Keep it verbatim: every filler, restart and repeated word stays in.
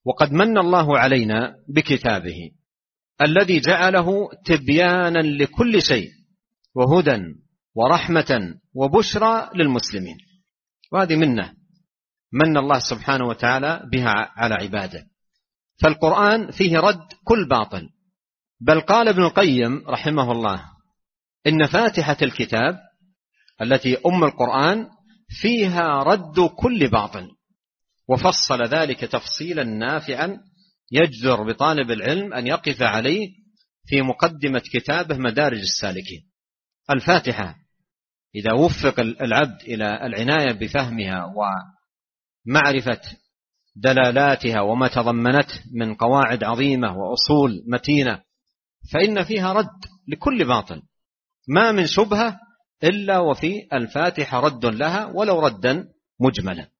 وقد من الله علينا بكتابه الذي جعله تبيانا لكل شيء وهدى ورحمة وبشرى للمسلمين، وهذه منه من الله سبحانه وتعالى بها على عباده. فالقرآن فيه رد كل باطل، بل قال ابن القيم رحمه الله إن فاتحة الكتاب التي أم القرآن فيها رد كل باطل، وفصل ذلك تفصيلا نافعا يجدر بطالب العلم أن يقف عليه في مقدمة كتابه مدارج السالكين. الفاتحة إذا وفق العبد إلى العناية بفهمها ومعرفة دلالاتها وما تضمنته من قواعد عظيمة وأصول متينة فإن فيها رد لكل باطل، ما من شبهة إلا وفي الفاتحة رد لها ولو ردا مجملا.